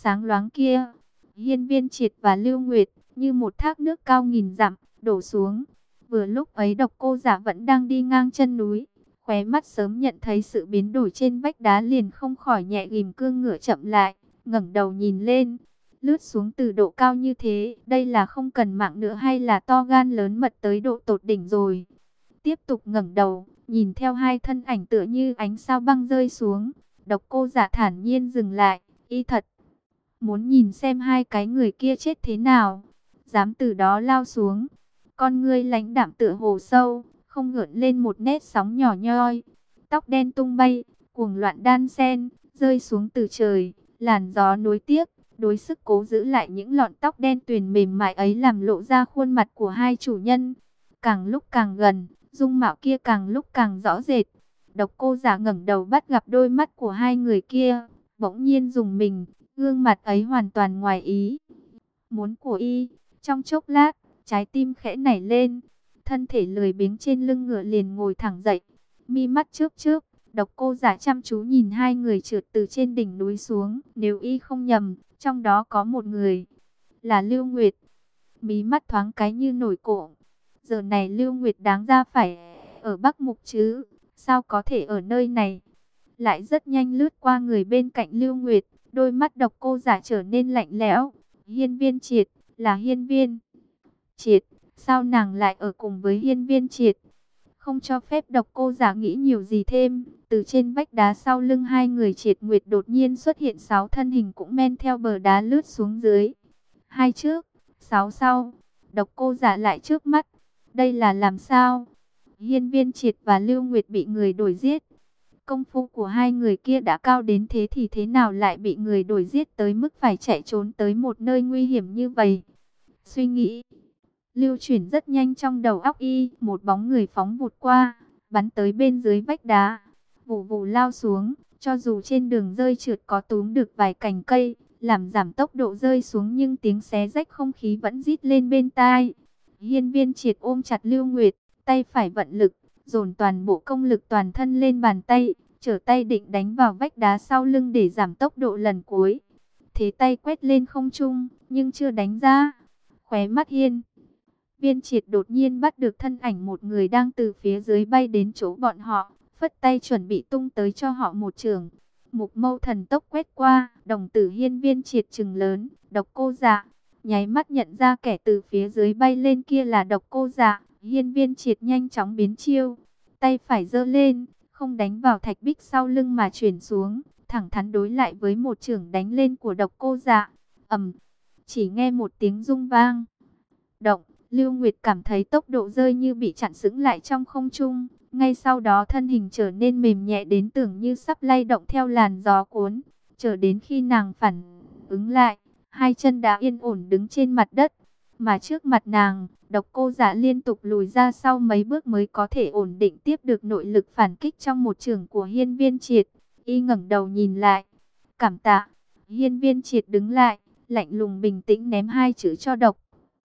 sáng loáng kia. Hiên Viên Triệt và Lưu Nguyệt như một thác nước cao nghìn dặm đổ xuống. Vừa lúc ấy Độc Cô Giả vẫn đang đi ngang chân núi, khóe mắt sớm nhận thấy sự biến đổi trên vách đá, liền không khỏi nhẹ ghim cương ngựa chậm lại, ngẩng đầu nhìn lên. Lướt xuống từ độ cao như thế, đây là không cần mạng nữa hay là to gan lớn mật tới độ tột đỉnh rồi? Tiếp tục ngẩng đầu, nhìn theo hai thân ảnh tựa như ánh sao băng rơi xuống. Độc Cô Giả thản nhiên dừng lại, y thật muốn nhìn xem hai cái người kia chết thế nào, dám từ đó lao xuống. Con ngươi lãnh đạm tựa hồ sâu, không gợn lên một nét sóng nhỏ nhoi. Tóc đen tung bay, cuồng loạn đan xen, rơi xuống từ trời, làn gió nối tiếc, đối sức cố giữ lại những lọn tóc đen tuyền mềm mại ấy, làm lộ ra khuôn mặt của hai chủ nhân. Càng lúc càng gần, dung mạo kia càng lúc càng rõ rệt. Độc Cô Giả ngẩng đầu bắt gặp đôi mắt của hai người kia, bỗng nhiên rùng mình, gương mặt ấy hoàn toàn ngoài ý muốn của y. Trong chốc lát, trái tim khẽ nảy lên, thân thể lười biếng trên lưng ngựa liền ngồi thẳng dậy, mi mắt chớp chớp. Độc Cô Giả chăm chú nhìn hai người trượt từ trên đỉnh núi xuống, nếu y không nhầm, trong đó có một người là Lưu Nguyệt. Mí mắt thoáng cái như nổi cộm. Giờ này Lưu Nguyệt đáng ra phải ở Bắc Mục chứ, sao có thể ở nơi này? Lại rất nhanh lướt qua người bên cạnh Lưu Nguyệt, đôi mắt Độc Cô Giả trở nên lạnh lẽo. Hiên Viên Triệt, là Hiên Viên Triệt, sao nàng lại ở cùng với Hiên Viên Triệt? Không cho phép Độc Cô Giả nghĩ nhiều gì thêm, từ trên vách đá sau lưng hai người Triệt Nguyệt đột nhiên xuất hiện 6 thân hình, cũng men theo bờ đá lướt xuống dưới. 2 trước, 6 sau, Độc Cô Giả lại trước mắt. Đây là làm sao? Hiên Viên Triệt và Lưu Nguyệt bị người đuổi giết. Công phu của hai người kia đã cao đến thế thì thế nào lại bị người đuổi giết tới mức phải chạy trốn tới một nơi nguy hiểm như vậy? Suy nghĩ lưu chuyển rất nhanh trong đầu óc y, một bóng người phóng vụt qua, bắn tới bên dưới vách đá, vù vù lao xuống. Cho dù trên đường rơi trượt có túm được vài cành cây, làm giảm tốc độ rơi xuống, nhưng tiếng xé rách không khí vẫn rít lên bên tai. Hiên Viên Triệt ôm chặt Lưu Nguyệt, tay phải vận lực, dồn toàn bộ công lực toàn thân lên bàn tay, trở tay định đánh vào vách đá sau lưng để giảm tốc độ lần cuối. Thế tay quét lên không trung, nhưng chưa đánh ra. Khóe mắt Hiên Viên Triệt đột nhiên bắt được thân ảnh một người đang từ phía dưới bay đến chỗ bọn họ, phất tay chuẩn bị tung tới cho họ một chưởng. Mục Mâu thần tốc quét qua, đồng tử Hiên Viên Triệt trừng lớn. Độc Cô Giả nháy mắt nhận ra kẻ từ phía dưới bay lên kia là Độc Cô Giả. Hiên Viên Triệt nhanh chóng biến chiêu, tay phải giơ lên, không đánh vào thạch bích sau lưng mà chuyển xuống, thẳng thắn đối lại với một chưởng đánh lên của Độc Cô Giả. Ầm, chỉ nghe một tiếng rung vang động, Lưu Nguyệt cảm thấy tốc độ rơi như bị chặn sững lại trong không trung. Ngay sau đó thân hình trở nên mềm nhẹ đến tưởng như sắp lay động theo làn gió cuốn. Chờ đến khi nàng phản ứng lại, hai chân đã yên ổn đứng trên mặt đất. Mà trước mặt nàng, Độc Cô Giả liên tục lùi ra sau mấy bước mới có thể ổn định tiếp được nội lực phản kích trong một chưởng của Hiên Viên Triệt. Y ngẩng đầu nhìn lại, cảm tạ. Hiên Viên Triệt đứng lại, lạnh lùng bình tĩnh ném hai chữ cho Độc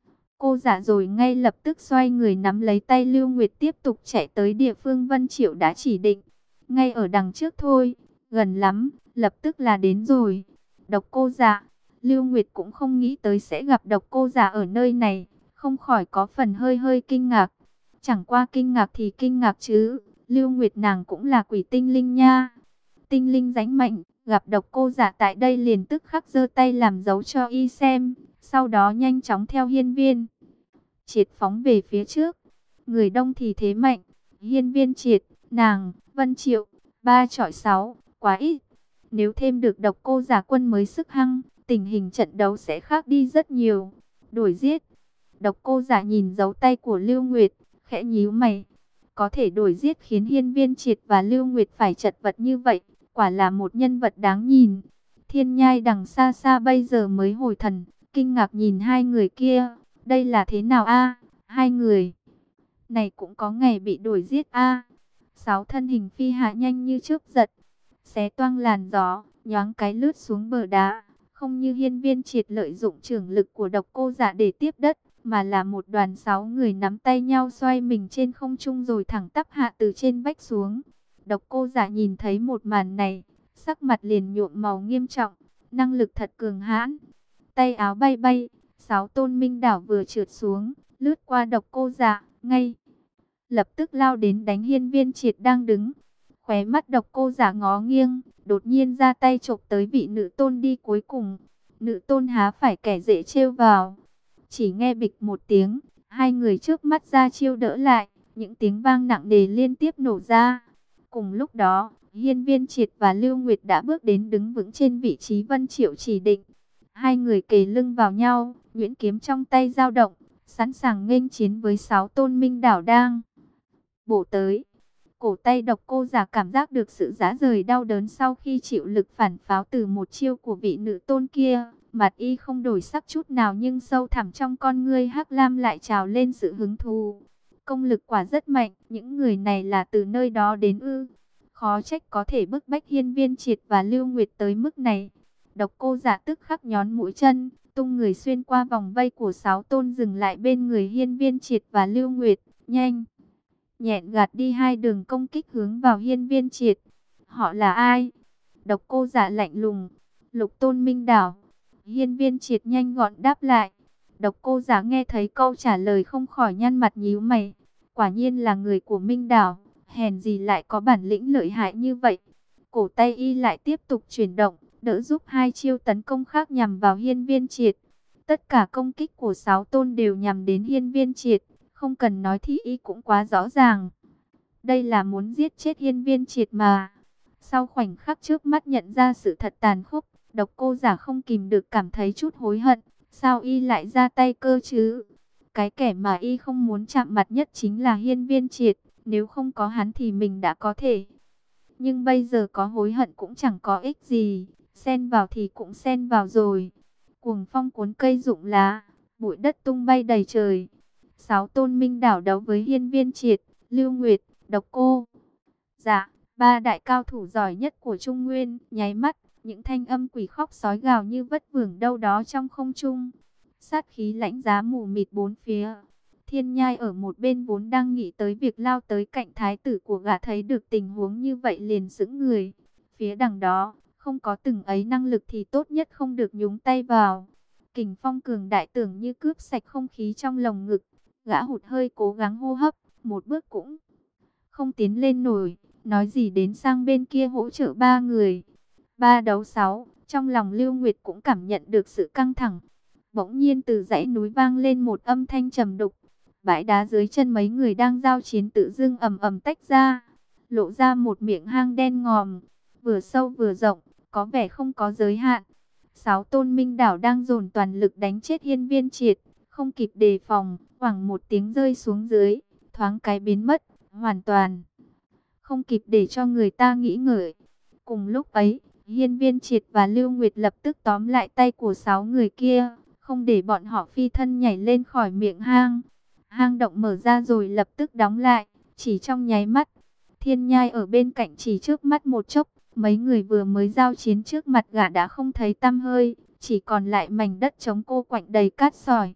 Cô Giả rồi ngay lập tức xoay người nắm lấy tay Lưu Nguyệt tiếp tục chạy tới địa phương Vân Triệu đã chỉ định. Ngay ở đằng trước thôi, gần lắm, lập tức là đến rồi. Độc Cô Giả, Lưu Nguyệt cũng không nghĩ tới sẽ gặp Độc Cô Giả ở nơi này, không khỏi có phần hơi hơi kinh ngạc. Chẳng qua kinh ngạc thì kinh ngạc chứ, Lưu Nguyệt nàng cũng là quỷ tinh linh nha. Tinh linh rãnh mạnh, gặp Độc Cô Giả tại đây liền tức khắc giơ tay làm dấu cho y xem. Sau đó nhanh chóng theo Hiên Viên Triệt phóng về phía trước. Người đông thì thế mạnh, Hiên Viên Triệt, nàng, Vân Triệu, 3 chọi 6, quá ít. Nếu thêm được Độc Cô Giả quân mới sức hăng, tình hình trận đấu sẽ khác đi rất nhiều. Đuổi giết. Độc Cô Giả nhìn dấu tay của Lưu Nguyệt, khẽ nhíu mày. Có thể đuổi giết khiến Hiên Viên Triệt và Lưu Nguyệt phải chật vật như vậy, quả là một nhân vật đáng nhìn. Thiên Nhai đằng xa xa bây giờ mới hồi thần, kinh ngạc nhìn hai người kia. Đây là thế nào a? Hai người này cũng có ngày bị đuổi giết a? 6 thân hình phi hạ nhanh như chớp giật, xé toang làn gió, nhoáng cái lướt xuống bờ đá. Không như Hiên Viên Triệt lợi dụng trường lực của Độc Cô Giả để tiếp đất, mà là một đoàn 6 người nắm tay nhau xoay mình trên không trung rồi thẳng tắp hạ từ trên vách xuống. Độc Cô Giả nhìn thấy một màn này, sắc mặt liền nhuộm màu nghiêm trọng. năng lực thật cường hãn. Tay áo bay bay, 6 tôn minh đảo vừa trượt xuống, lướt qua Độc Cô Dạ, ngay lập tức lao đến đánh Hiên Viên Triệt đang đứng. Khóe mắt Độc Cô Dạ ngó nghiêng, đột nhiên ra tay chộp tới vị nữ tôn đi cuối cùng. Nữ tôn há phải kẻ dễ trêu vào. Chỉ nghe bịch một tiếng, hai người trước mắt ra chiêu đỡ lại, những tiếng vang nặng nề liên tiếp nổ ra. Cùng lúc đó, Hiên Viên Triệt và Lưu Nguyệt đã bước đến đứng vững trên vị trí Vân Triệu chỉ định. Hai người kề lưng vào nhau, nhuyễn kiếm trong tay dao động, sẵn sàng nghênh chiến với 6 tôn minh đảo đang bổ tới. Cổ tay Độc Cô Giả cảm giác được sự rã rời đau đớn sau khi chịu lực phản pháo từ một chiêu của vị nữ tôn kia. Mặt y không đổi sắc chút nào nhưng sâu thẳm trong con ngươi hắc lam lại trào lên sự hứng thú. Công lực quả rất mạnh, những người này là từ nơi đó đến ư? Khó trách có thể bức bách Hiên Viên Triệt và Lưu Nguyệt tới mức này. Độc Cô Giả tức khắc nhón mũi chân, tung người xuyên qua vòng vây của 6 tôn dừng lại bên người Hiên Viên Triệt và Lưu Nguyệt, nhanh nhẹn gạt đi hai đường công kích hướng vào Hiên Viên Triệt. Họ là ai? Độc Cô Giả lạnh lùng. Lục tôn minh đảo. Hiên Viên Triệt nhanh gọn đáp lại. Độc Cô Giả nghe thấy câu trả lời không khỏi nhăn mặt nhíu mày. Quả nhiên là người của minh đảo, hèn gì lại có bản lĩnh lợi hại như vậy. Cổ tay y lại tiếp tục chuyển động, đỡ giúp hai chiêu tấn công khác nhằm vào Hiên Viên Triệt. Tất cả công kích của 6 tôn đều nhằm đến Hiên Viên Triệt, không cần nói thì y cũng quá rõ ràng. Đây là muốn giết chết Hiên Viên Triệt mà. Sau khoảnh khắc trước mắt nhận ra sự thật tàn khốc, Độc Cô Giả không kìm được cảm thấy chút hối hận. Sao y lại ra tay cơ chứ? Cái kẻ mà y không muốn chạm mặt nhất chính là Hiên Viên Triệt. Nếu không có hắn thì mình đã có thể. Nhưng bây giờ có hối hận cũng chẳng có ích gì. Xen vào thì cũng xen vào rồi. Cuồng phong cuốn cây rụng lá, bụi đất tung bay đầy trời. 6 tôn minh đảo đấu với Hiên Viên Triệt, Lưu Nguyệt, Độc Cô Dạ, ba đại cao thủ giỏi nhất của Trung Nguyên. Nháy mắt, những thanh âm quỷ khóc sói gào như vất vưởng đâu đó trong không trung. Sát khí lãnh giá mù mịt bốn phía. Thiên Nhai ở một bên vốn đang nghĩ tới việc lao tới cạnh thái tử của gã, thấy được tình huống như vậy liền sững người. Phía đằng đó, không có từng ấy năng lực thì tốt nhất không được nhúng tay vào. Kình phong cường đại tưởng như cướp sạch không khí trong lồng ngực. Gã hụt hơi cố gắng hô hấp, một bước cũng không tiến lên nổi. Nói gì đến sang bên kia hỗ trợ ba người. 3 đấu 6, trong lòng Lưu Nguyệt cũng cảm nhận được sự căng thẳng. Bỗng nhiên từ dãy núi vang lên một âm thanh trầm đục. Bãi đá dưới chân mấy người đang giao chiến tự dưng ầm ầm tách ra, lộ ra một miệng hang đen ngòm, vừa sâu vừa rộng, có vẻ không có giới hạn. 6 tôn minh đảo đang dồn toàn lực đánh chết Hiên Viên Triệt, không kịp đề phòng, hoảng một tiếng rơi xuống dưới, thoáng cái biến mất, hoàn toàn không kịp để cho người ta nghĩ ngợi. Cùng lúc ấy, Hiên Viên Triệt và Lưu Nguyệt lập tức tóm lại tay của 6 người kia, không để bọn họ phi thân nhảy lên khỏi miệng hang. Hang động mở ra rồi lập tức đóng lại, chỉ trong nháy mắt. Thiên Nhai ở bên cạnh chỉ trước mắt một chốc, mấy người vừa mới giao chiến trước mặt gã đã không thấy tăm hơi, chỉ còn lại mảnh đất trống cô quạnh đầy cát sỏi.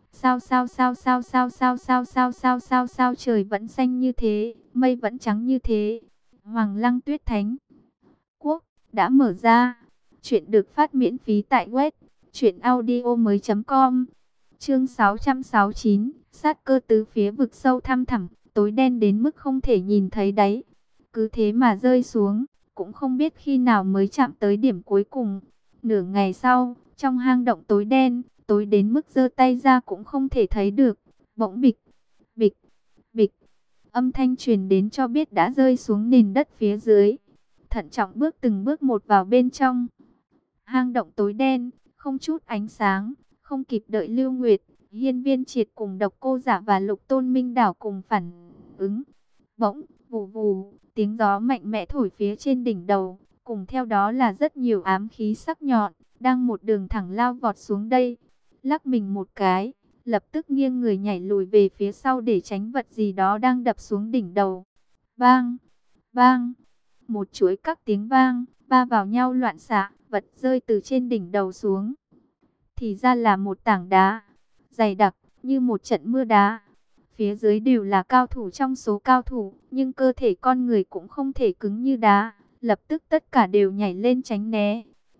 Sao trời vẫn xanh như thế, mây vẫn trắng như thế. Hoàng Lăng Tuyết Thánh Quốc đã mở ra. Chuyện được phát miễn phí tại web truyệnaudiomoi.com. Chương 669, sát cơ tứ phía vực sâu thăm thẳm, tối đen đến mức không thể nhìn thấy đáy. Cứ thế mà rơi xuống, cũng không biết khi nào mới chạm tới điểm cuối cùng. Nửa ngày sau, trong hang động tối đen, tối đến mức giơ tay ra cũng không thể thấy được. Bỗng bịch, bịch, bịch, âm thanh truyền đến cho biết đã rơi xuống nền đất phía dưới. Thận trọng bước từng bước một vào bên trong. Hang động tối đen, không chút ánh sáng, không kịp đợi Lưu Nguyệt, Hiên Viên Triệt cùng Độc Cô Giả và Lục Tôn Minh Đảo cùng phản ứng. Bỗng, vù vù, tiếng gió mạnh mẽ thổi phía trên đỉnh đầu, cùng theo đó là rất nhiều ám khí sắc nhọn, đang một đường thẳng lao vọt xuống đây. Lắc mình một cái, lập tức nghiêng người nhảy lùi về phía sau để tránh vật gì đó đang đập xuống đỉnh đầu. Bang, bang, một chuỗi các tiếng vang, va vào nhau loạn xạ, vật rơi từ trên đỉnh đầu xuống. Thì ra là một tảng đá, dày đặc, như một trận mưa đá. Phía dưới đều là cao thủ trong số cao thủ, nhưng cơ thể con người cũng không thể cứng như đá. Lập tức tất cả đều nhảy lên tránh né.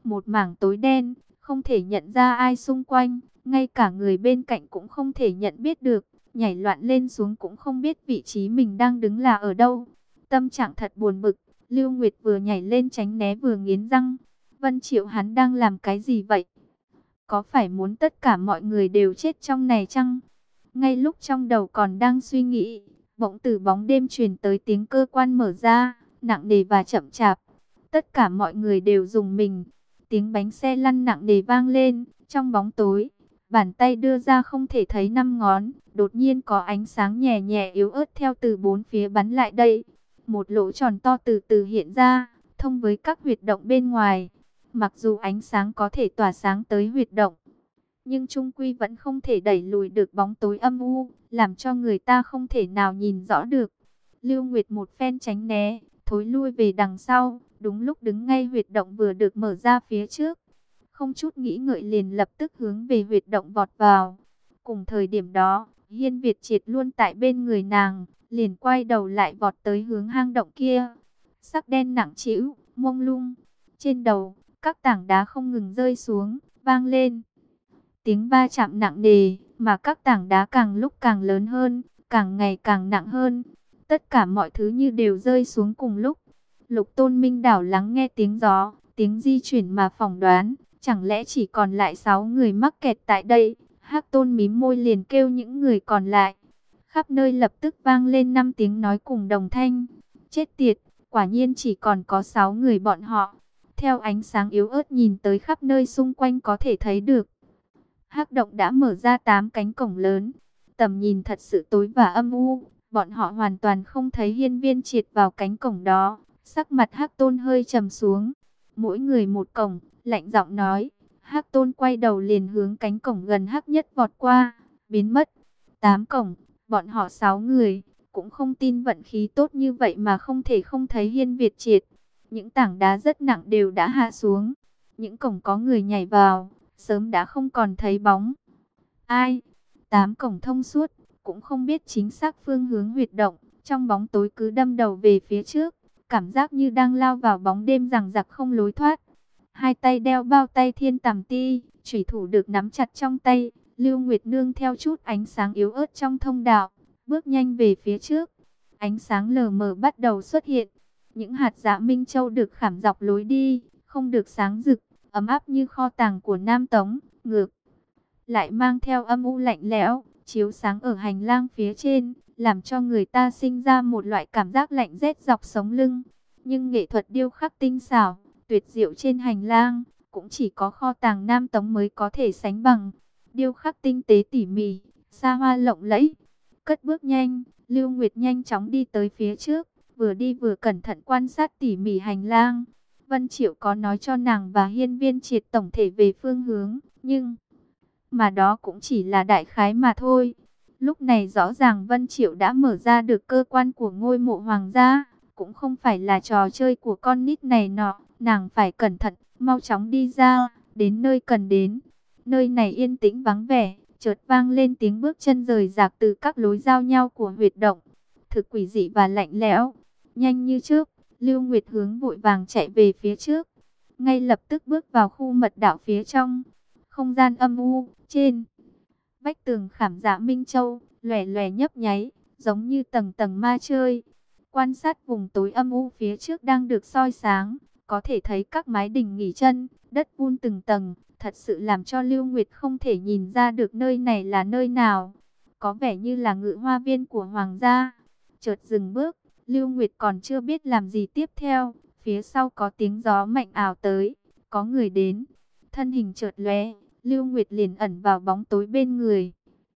một mảng tối đen, không thể nhận ra ai xung quanh, ngay cả người bên cạnh cũng không thể nhận biết được, nhảy loạn lên xuống cũng không biết vị trí mình đang đứng là ở đâu. Tâm trạng thật buồn bực, Lưu Nguyệt vừa nhảy lên tránh né vừa nghiến răng. Vân Triệu hắn đang làm cái gì vậy? Có phải muốn tất cả mọi người đều chết trong này chăng? Ngay lúc trong đầu còn đang suy nghĩ, bỗng từ bóng đêm truyền tới tiếng cơ quan mở ra, nặng nề và chậm chạp. Tất cả mọi người đều rùng mình. Tiếng bánh xe lăn nặng nề vang lên, trong bóng tối, bàn tay đưa ra không thể thấy năm ngón, đột nhiên có ánh sáng nhẹ nhẹ yếu ớt theo từ bốn phía bắn lại đây. Một lỗ tròn to từ từ hiện ra, thông với các huyệt động bên ngoài. Mặc dù ánh sáng có thể tỏa sáng tới huyệt động, nhưng chung quy vẫn không thể đẩy lùi được bóng tối âm u, làm cho người ta không thể nào nhìn rõ được. Lưu Nguyệt một phen tránh né, thối lui về đằng sau, đúng lúc đứng ngay huyệt động vừa được mở ra phía trước. Không chút nghĩ ngợi liền lập tức hướng về huyệt động vọt vào. Cùng thời điểm đó, Hiên Việt Triệt luôn tại bên người nàng, liền quay đầu lại vọt tới hướng hang động kia. Sắc đen nặng trĩu, mông lung, trên đầu, các tảng đá không ngừng rơi xuống, vang lên. Tiếng va chạm nặng nề, mà các tảng đá càng lúc càng lớn hơn, càng ngày càng nặng hơn. Tất cả mọi thứ như đều rơi xuống cùng lúc. Lục Tôn Minh đảo lắng nghe tiếng gió, tiếng di chuyển mà phỏng đoán, chẳng lẽ chỉ còn lại 6 người mắc kẹt tại đây? Hắc Tôn mím môi liền kêu những người còn lại. Khắp nơi lập tức vang lên 5 tiếng nói cùng đồng thanh. Chết tiệt, quả nhiên chỉ còn có 6 người bọn họ. Theo ánh sáng yếu ớt nhìn tới khắp nơi xung quanh có thể thấy được. Hắc động đã mở ra 8 cánh cổng lớn. Tầm nhìn thật sự tối và âm u. Bọn họ hoàn toàn không thấy Hiên Viên Triệt vào cánh cổng đó. Sắc mặt Hắc Tôn hơi trầm xuống. Mỗi người một cổng, lạnh giọng nói. Hắc Tôn quay đầu liền hướng cánh cổng gần Hắc nhất vọt qua, biến mất. 8 cổng, bọn họ 6 người, cũng không tin vận khí tốt như vậy mà không thể không thấy Hiên Việt Triệt. Những tảng đá rất nặng đều đã hạ xuống. Những cổng có người nhảy vào, sớm đã không còn thấy bóng ai. 8 cổng thông suốt, cũng không biết chính xác phương hướng huyệt động, trong bóng tối cứ đâm đầu về phía trước, cảm giác như đang lao vào bóng đêm rằng giặc không lối thoát. Hai tay đeo bao tay thiên tàm ti, chủy thủ được nắm chặt trong tay. Lưu Nguyệt nương theo chút ánh sáng yếu ớt trong thông đạo, bước nhanh về phía trước. Ánh sáng lờ mờ bắt đầu xuất hiện. Những hạt dạ minh châu được khảm dọc lối đi, không được sáng rực, ấm áp như kho tàng của Nam Tống, ngược lại mang theo âm u lạnh lẽo, chiếu sáng ở hành lang phía trên, làm cho người ta sinh ra một loại cảm giác lạnh rét dọc sống lưng. Nhưng nghệ thuật điêu khắc tinh xảo, tuyệt diệu trên hành lang, cũng chỉ có kho tàng Nam Tống mới có thể sánh bằng. Điêu khắc tinh tế tỉ mỉ, xa hoa lộng lẫy. Cất bước nhanh, Lưu Nguyệt nhanh chóng đi tới phía trước, vừa đi vừa cẩn thận quan sát tỉ mỉ hành lang. Vân Triệu có nói cho nàng và Hiên Viên Triệt tổng thể về phương hướng, nhưng mà đó cũng chỉ là đại khái mà thôi. Lúc này rõ ràng Vân Triệu đã mở ra được cơ quan của ngôi mộ hoàng gia, cũng không phải là trò chơi của con nít này nọ. Nàng phải cẩn thận, mau chóng đi ra, đến nơi cần đến. Nơi này yên tĩnh vắng vẻ, chợt vang lên tiếng bước chân rời rạc từ các lối giao nhau của huyệt động. Thực quỷ dị và lạnh lẽo, nhanh như chớp, Lưu Nguyệt hướng vội vàng chạy về phía trước. Ngay lập tức bước vào khu mật đạo phía trong. Không gian âm u, trên vách tường khảm dạ minh châu, lòe lòe nhấp nháy, giống như tầng tầng ma chơi. Quan sát vùng tối âm u phía trước đang được soi sáng, có thể thấy các mái đình nghỉ chân, đất vun từng tầng, thật sự làm cho Lưu Nguyệt không thể nhìn ra được nơi này là nơi nào. Có vẻ như là ngự hoa viên của hoàng gia. Chợt dừng bước, Lưu Nguyệt còn chưa biết làm gì tiếp theo, phía sau có tiếng gió mạnh ảo tới, có người đến. Thân hình chợt lóe, Lưu Nguyệt liền ẩn vào bóng tối bên người.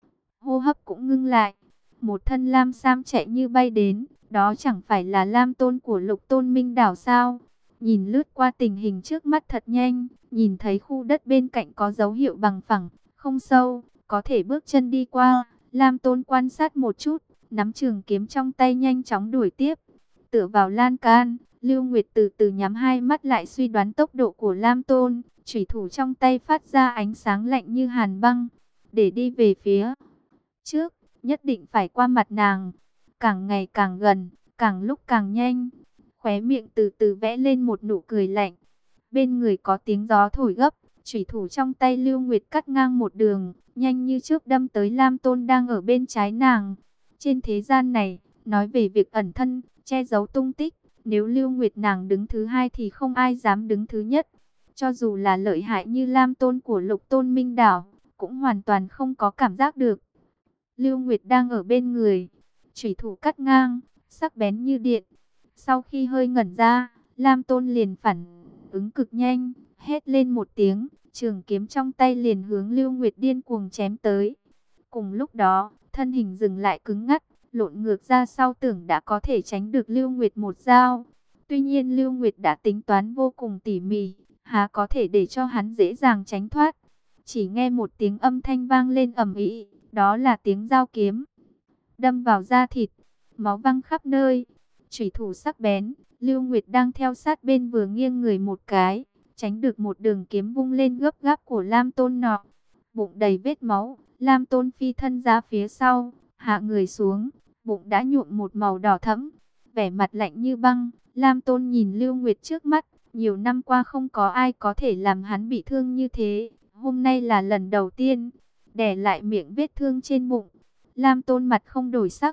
Hô hấp cũng ngưng lại. Một thân lam sam chạy như bay đến, đó chẳng phải là Lam Tôn của Lục Tôn Minh đảo sao? Nhìn lướt qua tình hình trước mắt thật nhanh, nhìn thấy khu đất bên cạnh có dấu hiệu bằng phẳng, không sâu, có thể bước chân đi qua. Lam Tôn quan sát một chút, nắm trường kiếm trong tay nhanh chóng đuổi tiếp. Tựa vào lan can, Lưu Nguyệt từ từ nhắm hai mắt lại suy đoán tốc độ của Lam Tôn. Chủy thủ trong tay phát ra ánh sáng lạnh như hàn băng. Để đi về phía trước, nhất định phải qua mặt nàng. Càng ngày càng gần, càng lúc càng nhanh. Khóe miệng từ từ vẽ lên một nụ cười lạnh. Bên người có tiếng gió thổi gấp, chủy thủ trong tay Lưu Nguyệt cắt ngang một đường, nhanh như chớp đâm tới Lam Tôn đang ở bên trái nàng. Trên thế gian này, nói về việc ẩn thân, che giấu tung tích, nếu Lưu Nguyệt nàng đứng thứ hai thì không ai dám đứng thứ nhất. Cho dù là lợi hại như Lam Tôn của Lục Tôn Minh Đảo, cũng hoàn toàn không có cảm giác được. Lưu Nguyệt đang ở bên người, chủy thủ cắt ngang, sắc bén như điện. Sau khi hơi ngẩn ra, Lam Tôn liền phản ứng cực nhanh, hét lên một tiếng, trường kiếm trong tay liền hướng Lưu Nguyệt điên cuồng chém tới. Cùng lúc đó, thân hình dừng lại cứng ngắc, lộn ngược ra sau tưởng đã có thể tránh được Lưu Nguyệt một dao. Tuy nhiên Lưu Nguyệt đã tính toán vô cùng tỉ mỉ, há có thể để cho hắn dễ dàng tránh thoát. Chỉ nghe một tiếng âm thanh vang lên ầm ĩ, đó là tiếng dao kiếm đâm vào da thịt, máu văng khắp nơi. Chủy thủ sắc bén, Lưu Nguyệt đang theo sát bên vừa nghiêng người một cái, tránh được một đường kiếm vung lên gấp gáp của Lam Tôn nọ. Bụng đầy vết máu, Lam Tôn phi thân ra phía sau, hạ người xuống, bụng đã nhuộm một màu đỏ thẫm, vẻ mặt lạnh như băng. Lam Tôn nhìn Lưu Nguyệt trước mắt, nhiều năm qua không có ai có thể làm hắn bị thương như thế, hôm nay là lần đầu tiên. Đè lại miệng vết thương trên bụng, Lam Tôn mặt không đổi sắc,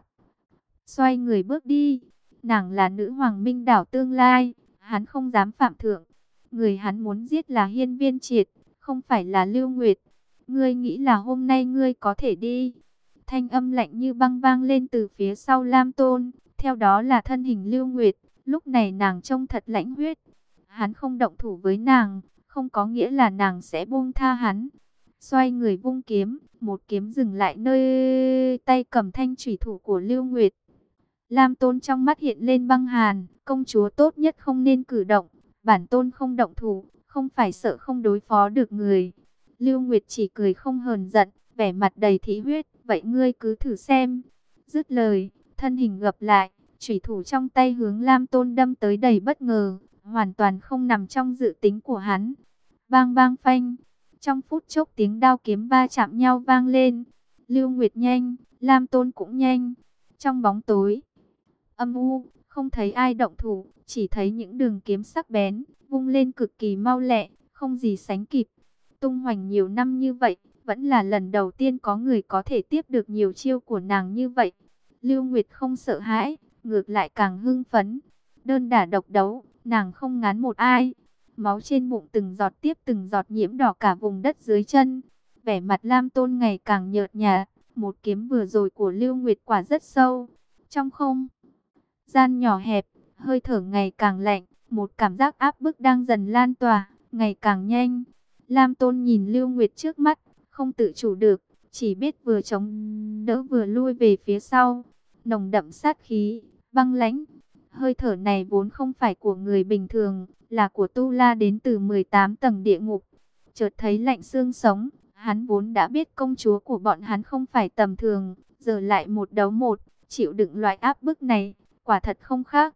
xoay người bước đi. Nàng là nữ hoàng Minh Đảo tương lai, hắn không dám phạm thượng. Người hắn muốn giết là Hiên Viên Triệt, không phải là Lưu Nguyệt. Ngươi nghĩ là hôm nay ngươi có thể đi? Thanh âm lạnh như băng vang lên từ phía sau Lam Tôn, theo đó là thân hình Lưu Nguyệt. Lúc này nàng trông thật lãnh huyết. Hắn không động thủ với nàng, không có nghĩa là nàng sẽ buông tha hắn. Xoay người vung kiếm, một kiếm dừng lại nơi tay cầm thanh chủy thủ của Lưu Nguyệt. Lam Tôn trong mắt hiện lên băng hàn, công chúa tốt nhất không nên cử động, bản tôn không động thủ, không phải sợ không đối phó được người. Lưu Nguyệt chỉ cười không hờn giận, vẻ mặt đầy thị huyết, vậy ngươi cứ thử xem. Dứt lời, thân hình gập lại, chủy thủ trong tay hướng Lam Tôn đâm tới đầy bất ngờ, hoàn toàn không nằm trong dự tính của hắn. Bang bang phanh, trong phút chốc tiếng đao kiếm va chạm nhau vang lên. Lưu Nguyệt nhanh, Lam Tôn cũng nhanh. Trong bóng tối âm u, không thấy ai động thủ, chỉ thấy những đường kiếm sắc bén, vung lên cực kỳ mau lẹ, không gì sánh kịp. Tung hoành nhiều năm như vậy, vẫn là lần đầu tiên có người có thể tiếp được nhiều chiêu của nàng như vậy. Lưu Nguyệt không sợ hãi, ngược lại càng hưng phấn. Đơn đả độc đấu, nàng không ngán một ai. Máu trên bụng từng giọt tiếp từng giọt nhiễm đỏ cả vùng đất dưới chân. Vẻ mặt Lam Tôn ngày càng nhợt nhạt, một kiếm vừa rồi của Lưu Nguyệt quả rất sâu. Trong không gian nhỏ hẹp, hơi thở ngày càng lạnh, một cảm giác áp bức đang dần lan tỏa, ngày càng nhanh. Lam Tôn nhìn Lưu Nguyệt trước mắt, không tự chủ được, chỉ biết vừa chống đỡ vừa lui về phía sau. Nồng đậm sát khí, băng lãnh. Hơi thở này vốn không phải của người bình thường, là của tu la đến từ 18 tầng địa ngục. Chợt thấy lạnh xương sống, hắn vốn đã biết công chúa của bọn hắn không phải tầm thường, giờ lại một đấu một, chịu đựng loại áp bức này, quả thật không khác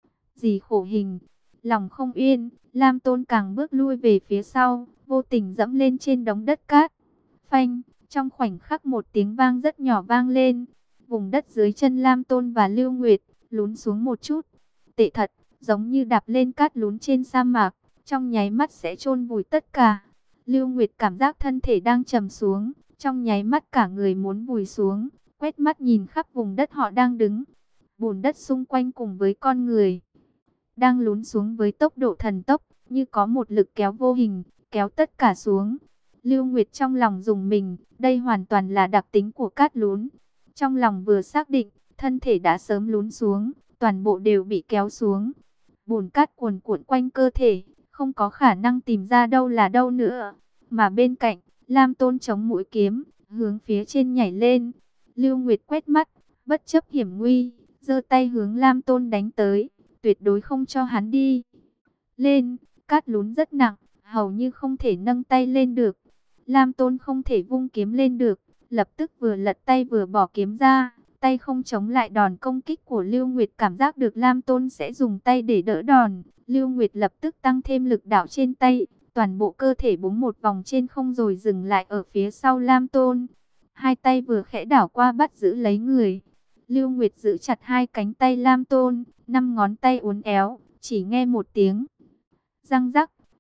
gì khổ hình. Lòng không yên, Lam Tôn càng bước lui về phía sau, vô tình dẫm lên trên đống đất cát. Phanh, trong khoảnh khắc một tiếng vang rất nhỏ vang lên. Vùng đất dưới chân Lam Tôn và Lưu Nguyệt lún xuống một chút. Tệ thật, giống như đạp lên cát lún trên sa mạc, trong nháy mắt sẽ chôn vùi tất cả. Lưu Nguyệt cảm giác thân thể đang trầm xuống, trong nháy mắt cả người muốn vùi xuống, quét mắt nhìn khắp vùng đất họ đang đứng. Bùn đất xung quanh cùng với con người đang lún xuống với tốc độ thần tốc, như có một lực kéo vô hình, kéo tất cả xuống. Lưu Nguyệt trong lòng rùng mình, đây hoàn toàn là đặc tính của cát lún. Trong lòng vừa xác định, thân thể đã sớm lún xuống, toàn bộ đều bị kéo xuống. Bùn cát cuồn cuộn quanh cơ thể, không có khả năng tìm ra đâu là đâu nữa. Mà bên cạnh, Lam Tôn chống mũi kiếm, hướng phía trên nhảy lên. Lưu Nguyệt quét mắt, bất chấp hiểm nguy, giơ tay hướng Lam Tôn đánh tới, tuyệt đối không cho hắn đi. Lên, cát lún rất nặng, hầu như không thể nâng tay lên được. Lam Tôn không thể vung kiếm lên được, lập tức vừa lật tay vừa bỏ kiếm ra, tay không chống lại đòn công kích của Lưu Nguyệt. Cảm giác được Lam Tôn sẽ dùng tay để đỡ đòn, Lưu Nguyệt lập tức tăng thêm lực đạo trên tay, toàn bộ cơ thể búng một vòng trên không rồi dừng lại ở phía sau Lam Tôn. Hai tay vừa khẽ đảo qua bắt giữ lấy người. Lưu Nguyệt giữ chặt hai cánh tay Lam Tôn, 5 ngón tay uốn éo, chỉ nghe một tiếng răng rắc,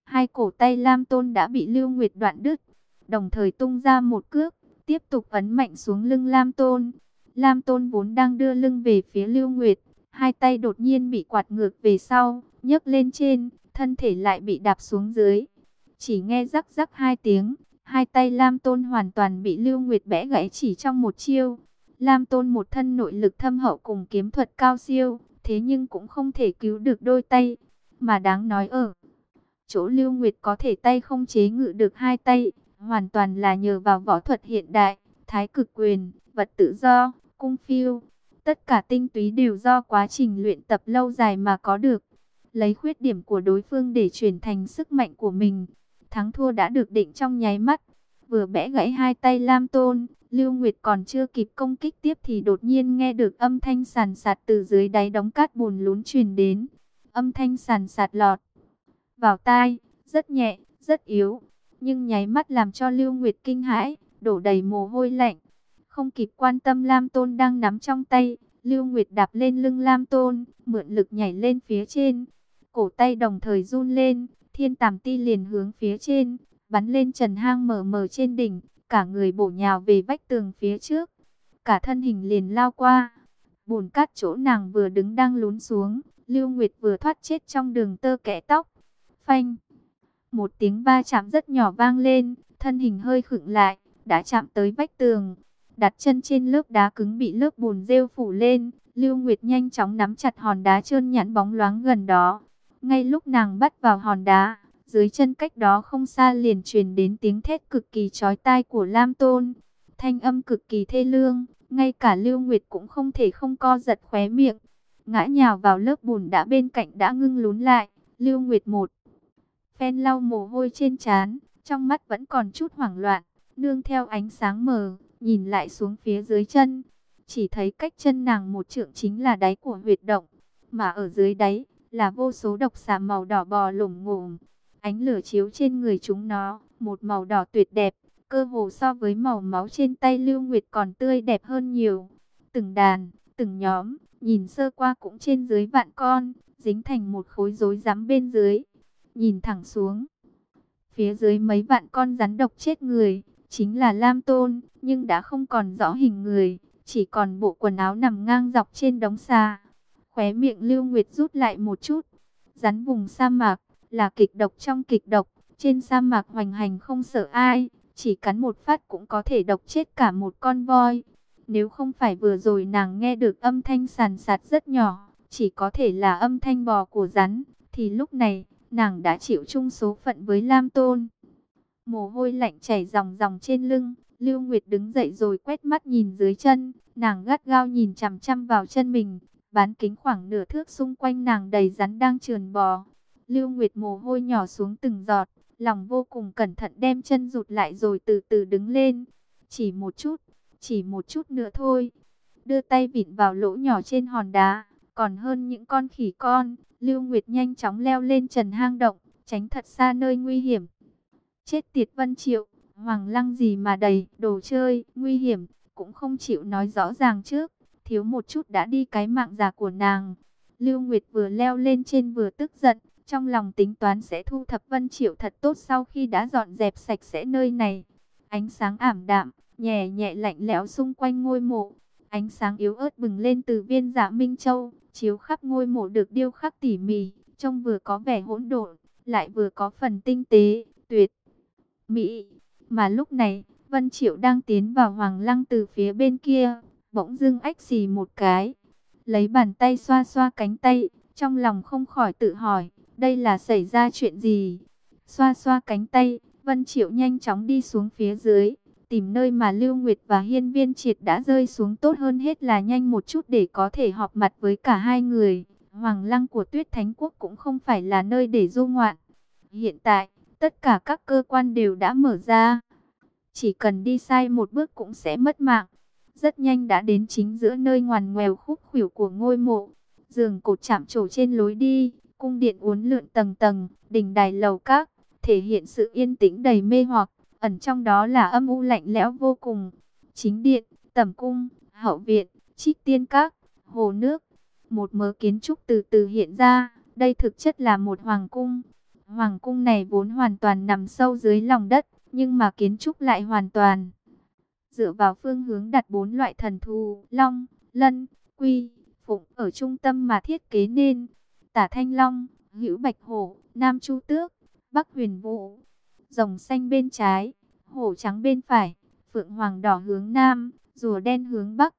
hai cổ tay Lam Tôn đã bị Lưu Nguyệt đoạn đứt, đồng thời tung ra một cước, tiếp tục ấn mạnh xuống lưng Lam Tôn. Lam Tôn vốn đang đưa lưng về phía Lưu Nguyệt, hai tay đột nhiên bị quạt ngược về sau, nhấc lên trên, thân thể lại bị đạp xuống dưới. Chỉ nghe rắc rắc hai tiếng, hai tay Lam Tôn hoàn toàn bị Lưu Nguyệt bẽ gãy chỉ trong một chiêu. Lam Tôn một thân nội lực thâm hậu cùng kiếm thuật cao siêu, thế nhưng cũng không thể cứu được đôi tay. Mà đáng nói ở chỗ Lưu Nguyệt có thể tay không chế ngự được hai tay, hoàn toàn là nhờ vào võ thuật hiện đại, thái cực quyền, vật tự do, cung phiêu. Tất cả tinh túy đều do quá trình luyện tập lâu dài mà có được. Lấy khuyết điểm của đối phương để chuyển thành sức mạnh của mình. Thắng thua đã được định trong nháy mắt. Vừa bẽ gãy hai tay Lam Tôn, Lưu Nguyệt còn chưa kịp công kích tiếp thì đột nhiên nghe được âm thanh sàn sạt từ dưới đáy đống cát bùn lún truyền đến. Âm thanh sàn sạt lọt vào tai, rất nhẹ, rất yếu, nhưng nháy mắt làm cho Lưu Nguyệt kinh hãi, đổ đầy mồ hôi lạnh. Không kịp quan tâm Lam Tôn đang nắm trong tay, Lưu Nguyệt đạp lên lưng Lam Tôn, mượn lực nhảy lên phía trên. Cổ tay đồng thời run lên, thiên tàm ti liền hướng phía trên, bắn lên trần hang mờ mờ trên đỉnh, cả người bổ nhào về vách tường phía trước. Cả thân hình liền lao qua. Bùn cát chỗ nàng vừa đứng đang lún xuống, Lưu Nguyệt vừa thoát chết trong đường tơ kẽ tóc. Phanh! Một tiếng va chạm rất nhỏ vang lên, thân hình hơi khựng lại, đã chạm tới vách tường. Đặt chân trên lớp đá cứng bị lớp bùn rêu phủ lên, Lưu Nguyệt nhanh chóng nắm chặt hòn đá trơn nhẵn bóng loáng gần đó. Ngay lúc nàng bắt vào hòn đá, dưới chân cách đó không xa liền truyền đến tiếng thét cực kỳ chói tai của Lam Tôn. Thanh âm cực kỳ thê lương, ngay cả Lưu Nguyệt cũng không thể không co giật khóe miệng. Ngã nhào vào lớp bùn đã bên cạnh đã ngưng lún lại, Lưu Nguyệt một phen lau mồ hôi trên trán, trong mắt vẫn còn chút hoảng loạn, nương theo ánh sáng mờ, nhìn lại xuống phía dưới chân, chỉ thấy cách chân nàng một trượng chính là đáy của huyệt động, mà ở dưới đáy là vô số độc xà màu đỏ bò lủng ngủng. Ánh lửa chiếu trên người chúng nó, một màu đỏ tuyệt đẹp, cơ hồ so với màu máu trên tay Lưu Nguyệt còn tươi đẹp hơn nhiều. Từng đàn, từng nhóm, nhìn sơ qua cũng trên dưới vạn con, dính thành một khối rối rắm bên dưới. Nhìn thẳng xuống, phía dưới mấy vạn con rắn độc chết người, chính là Lam Tôn, nhưng đã không còn rõ hình người, chỉ còn bộ quần áo nằm ngang dọc trên đống xà. Khóe miệng Lưu Nguyệt rút lại một chút. Rắn vùng sa mạc là kịch độc trong kịch độc, trên sa mạc hoành hành không sợ ai, chỉ cắn một phát cũng có thể độc chết cả một con voi. Nếu không phải vừa rồi nàng nghe được âm thanh sàn sạt rất nhỏ, chỉ có thể là âm thanh bò của rắn, thì lúc này nàng đã chịu chung số phận với Lam Tôn. Mồ hôi lạnh chảy ròng ròng trên lưng, Lưu Nguyệt đứng dậy rồi quét mắt nhìn dưới chân, nàng gắt gao nhìn chằm chằm vào chân mình, bán kính khoảng nửa thước xung quanh nàng đầy rắn đang trườn bò. Lưu Nguyệt mồ hôi nhỏ xuống từng giọt, lòng vô cùng cẩn thận đem chân rụt lại rồi từ từ đứng lên. Chỉ một chút nữa thôi. Đưa tay vịn vào lỗ nhỏ trên hòn đá, còn hơn những con khỉ con. Lưu Nguyệt nhanh chóng leo lên trần hang động, tránh thật xa nơi nguy hiểm. Chết tiệt Vân Triệu, Hoàng Lăng gì mà đầy, đồ chơi, nguy hiểm, cũng không chịu nói rõ ràng trước. Thiếu một chút đã đi cái mạng già của nàng. Lưu Nguyệt vừa leo lên trên vừa tức giận, trong lòng tính toán sẽ thu thập Vân Triệu thật tốt sau khi đã dọn dẹp sạch sẽ nơi này. Ánh sáng ảm đạm, nhẹ nhẹ lạnh lẽo xung quanh ngôi mộ. Ánh sáng yếu ớt bừng lên từ viên Dạ Minh Châu, chiếu khắp ngôi mộ được điêu khắc tỉ mỉ, trông vừa có vẻ hỗn độn, lại vừa có phần tinh tế, tuyệt mỹ. Mà lúc này, Vân Triệu đang tiến vào Hoàng Lăng từ phía bên kia, bỗng dưng ách xì một cái, lấy bàn tay xoa xoa cánh tay, trong lòng không khỏi tự hỏi, đây là xảy ra chuyện gì? Xoa xoa cánh tay, Vân Triệu nhanh chóng đi xuống phía dưới, tìm nơi mà Lưu Nguyệt và Hiên Viên Triệt đã rơi xuống, tốt hơn hết là nhanh một chút để có thể họp mặt với cả hai người. Hoàng Lăng của Tuyết Thánh Quốc cũng không phải là nơi để du ngoạn. Hiện tại, tất cả các cơ quan đều đã mở ra. Chỉ cần đi sai một bước cũng sẽ mất mạng. Rất nhanh đã đến chính giữa nơi ngoằn ngoèo khúc khuỷu của ngôi mộ. Giường cột chạm trổ trên lối đi, cung điện uốn lượn tầng tầng, đình đài lầu các, thể hiện sự yên tĩnh đầy mê hoặc. Ẩn trong đó là âm u lạnh lẽo vô cùng. Chính điện, tẩm cung, hậu viện, trích tiên các, hồ nước. Một mớ kiến trúc từ từ hiện ra. Đây thực chất là một hoàng cung. Hoàng cung này vốn hoàn toàn nằm sâu dưới lòng đất, nhưng mà kiến trúc lại hoàn toàn dựa vào phương hướng đặt 4 loại thần thú Long, Lân, Quy, Phụng ở trung tâm mà thiết kế nên. Tả Thanh Long, hữu Bạch Hổ, Nam Chu Tước, Bắc Huyền Vũ. Rồng xanh bên trái, hổ trắng bên phải, phượng hoàng đỏ hướng nam, rùa đen hướng bắc.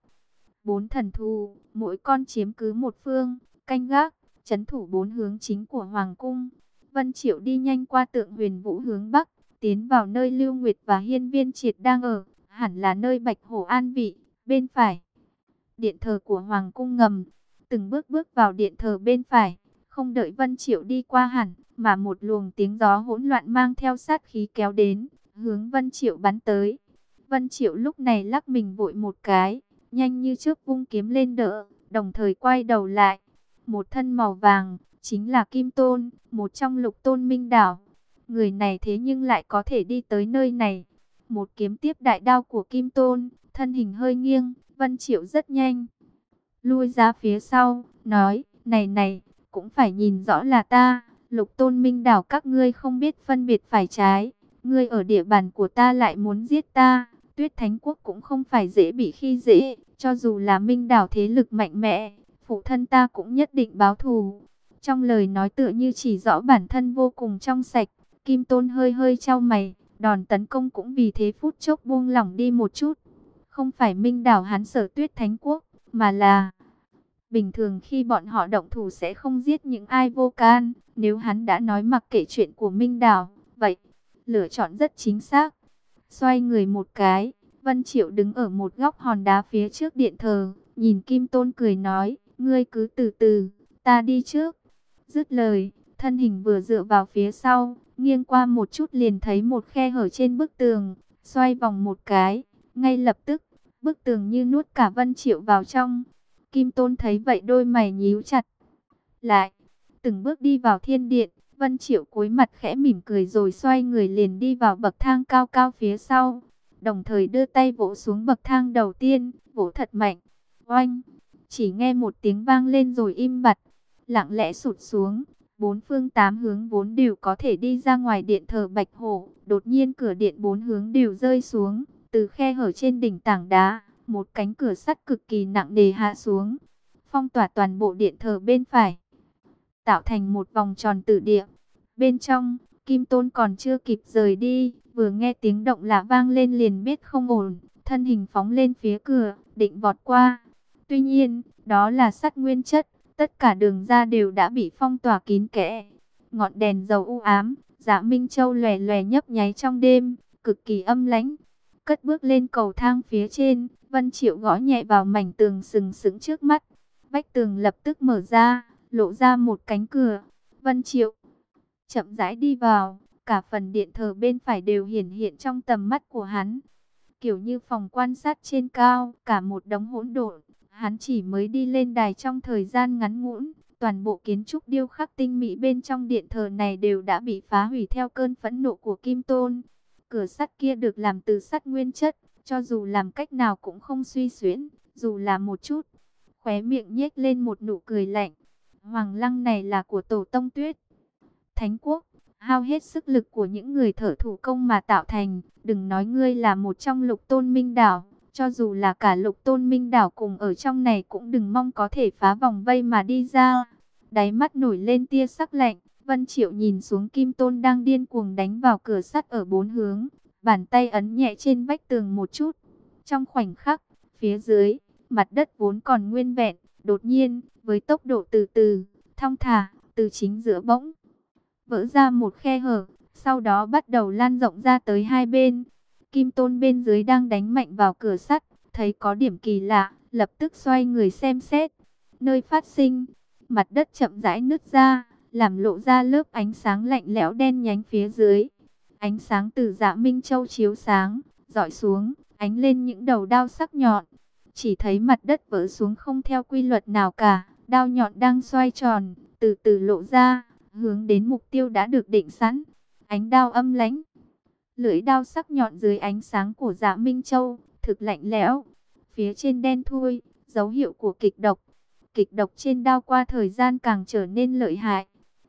4 thần thú, mỗi con chiếm cứ một phương, canh gác, trấn thủ 4 hướng chính của hoàng cung. Vân Triệu đi nhanh qua tượng Huyền Vũ hướng bắc, tiến vào nơi Lưu Nguyệt và Hiên Viên Triệt đang ở, hẳn là nơi Bạch Hổ an vị, bên phải. Điện thờ của hoàng cung ngầm, từng bước bước vào điện thờ bên phải, không đợi Vân Triệu đi qua hẳn, mà một luồng tiếng gió hỗn loạn mang theo sát khí kéo đến, hướng Vân Triệu bắn tới. Vân Triệu lúc này lắc mình vội một cái, nhanh như trước vung kiếm lên đỡ, đồng thời quay đầu lại. Một thân màu vàng, chính là Kim Tôn, một trong Lục Tôn Minh Đảo. Người này thế nhưng lại có thể đi tới nơi này. Một kiếm tiếp đại đao của Kim Tôn, thân hình hơi nghiêng, Vân Triệu rất nhanh lui ra phía sau, nói, này này, cũng phải nhìn rõ là ta, Lục Tôn Minh Đảo các ngươi không biết phân biệt phải trái, ngươi ở địa bàn của ta lại muốn giết ta, Tuyết Thánh Quốc cũng không phải dễ bị khi dễ, cho dù là Minh Đảo thế lực mạnh mẽ, phụ thân ta cũng nhất định báo thù. Trong lời nói tựa như chỉ rõ bản thân vô cùng trong sạch, Kim Tôn hơi hơi chau mày, đòn tấn công cũng vì thế phút chốc buông lỏng đi một chút. Không phải Minh Đảo hắn sợ Tuyết Thánh Quốc, mà là bình thường khi bọn họ động thủ sẽ không giết những ai vô can. Nếu hắn đã nói mặc kệ chuyện của Minh Đảo, vậy lựa chọn rất chính xác. Xoay người một cái, Vân Triệu đứng ở một góc hòn đá phía trước điện thờ, nhìn Kim Tôn cười nói, ngươi cứ từ từ, ta đi trước. Dứt lời, thân hình vừa dựa vào phía sau, nghiêng qua một chút liền thấy một khe hở trên bức tường, xoay vòng một cái, ngay lập tức, bức tường như nuốt cả Vân Triệu vào trong. Kim Tôn thấy vậy đôi mày nhíu chặt lại, từng bước đi vào thiên điện. Vân Triệu cúi mặt khẽ mỉm cười rồi xoay người liền đi vào bậc thang cao cao phía sau, đồng thời đưa tay vỗ xuống bậc thang đầu tiên, vỗ thật mạnh. Oanh! Chỉ nghe một tiếng vang lên rồi im bặt, lặng lẽ sụt xuống. 4 phương 8 hướng vốn đều có thể đi ra ngoài điện thờ Bạch Hổ, đột nhiên cửa điện 4 hướng đều rơi xuống, từ khe hở trên đỉnh tảng đá, một cánh cửa sắt cực kỳ nặng nề hạ xuống, phong tỏa toàn bộ điện thờ bên phải, tạo thành một vòng tròn tử địa. Bên trong, Kim Tôn còn chưa kịp rời đi, vừa nghe tiếng động lạ vang lên liền biết không ổn, thân hình phóng lên phía cửa, định vọt qua. Tuy nhiên, đó là sắt nguyên chất, tất cả đường ra đều đã bị phong tỏa kín kẽ. Ngọn đèn dầu u ám, Dạ Minh Châu lòe lòe nhấp nháy trong đêm, cực kỳ âm lãnh. Cất bước lên cầu thang phía trên, Vân Triệu gõ nhẹ vào mảnh tường sừng sững trước mắt. Vách tường lập tức mở ra, lộ ra một cánh cửa. Vân Triệu chậm rãi đi vào, cả phần điện thờ bên phải đều hiển hiện trong tầm mắt của hắn. Kiểu như phòng quan sát trên cao, cả một đống hỗn độn. Hắn chỉ mới đi lên đài trong thời gian ngắn ngủn, toàn bộ kiến trúc điêu khắc tinh mỹ bên trong điện thờ này đều đã bị phá hủy theo cơn phẫn nộ của Kim Tôn. Cửa sắt kia được làm từ sắt nguyên chất, cho dù làm cách nào cũng không suy xuyễn, dù là một chút. Khóe miệng nhếch lên một nụ cười lạnh. Hoàng lăng này là của tổ tông Tuyết Thánh Quốc, hao hết sức lực của những người thợ thủ công mà tạo thành. Đừng nói ngươi là một trong Lục Tôn Minh Đảo, cho dù là cả Lục Tôn Minh Đảo cùng ở trong này cũng đừng mong có thể phá vòng vây mà đi ra. Đáy mắt nổi lên tia sắc lạnh, Vân Triệu nhìn xuống Kim Tôn đang điên cuồng đánh vào cửa sắt ở 4 hướng, bàn tay ấn nhẹ trên vách tường một chút. Trong khoảnh khắc, phía dưới, mặt đất vốn còn nguyên vẹn, đột nhiên, với tốc độ từ từ, thong thả, từ chính giữa bỗng vỡ ra một khe hở, sau đó bắt đầu lan rộng ra tới hai bên. Kim Tôn bên dưới đang đánh mạnh vào cửa sắt, thấy có điểm kỳ lạ, lập tức xoay người xem xét. Nơi phát sinh, mặt đất chậm rãi nứt ra, làm lộ ra lớp ánh sáng lạnh lẽo đen nhánh phía dưới. Ánh sáng từ Dạ Minh Châu chiếu sáng, rọi xuống, ánh lên những đầu đao sắc nhọn. Chỉ thấy mặt đất vỡ xuống không theo quy luật nào cả, đao nhọn đang xoay tròn, từ từ lộ ra, hướng đến mục tiêu đã được định sẵn. Ánh đao âm lãnh, lưỡi đao sắc nhọn dưới ánh sáng của Dạ Minh Châu, thực lạnh lẽo. Phía trên đen thui, dấu hiệu của kịch độc. Kịch độc trên đao qua thời gian càng trở nên lợi hại.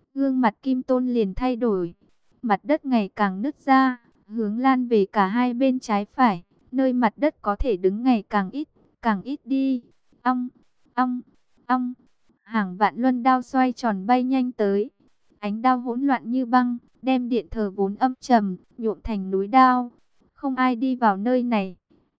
gương mặt Kim Tôn liền thay đổi. Mặt đất ngày càng nứt ra, hướng lan về cả hai bên trái phải, nơi mặt đất có thể đứng ngày càng ít đi. Ong, ong, ong, hàng vạn luân đao xoay tròn bay nhanh tới. Ánh đao hỗn loạn như băng, đem điện thờ vốn âm trầm, nhuộm thành núi đao. Không ai đi vào nơi này,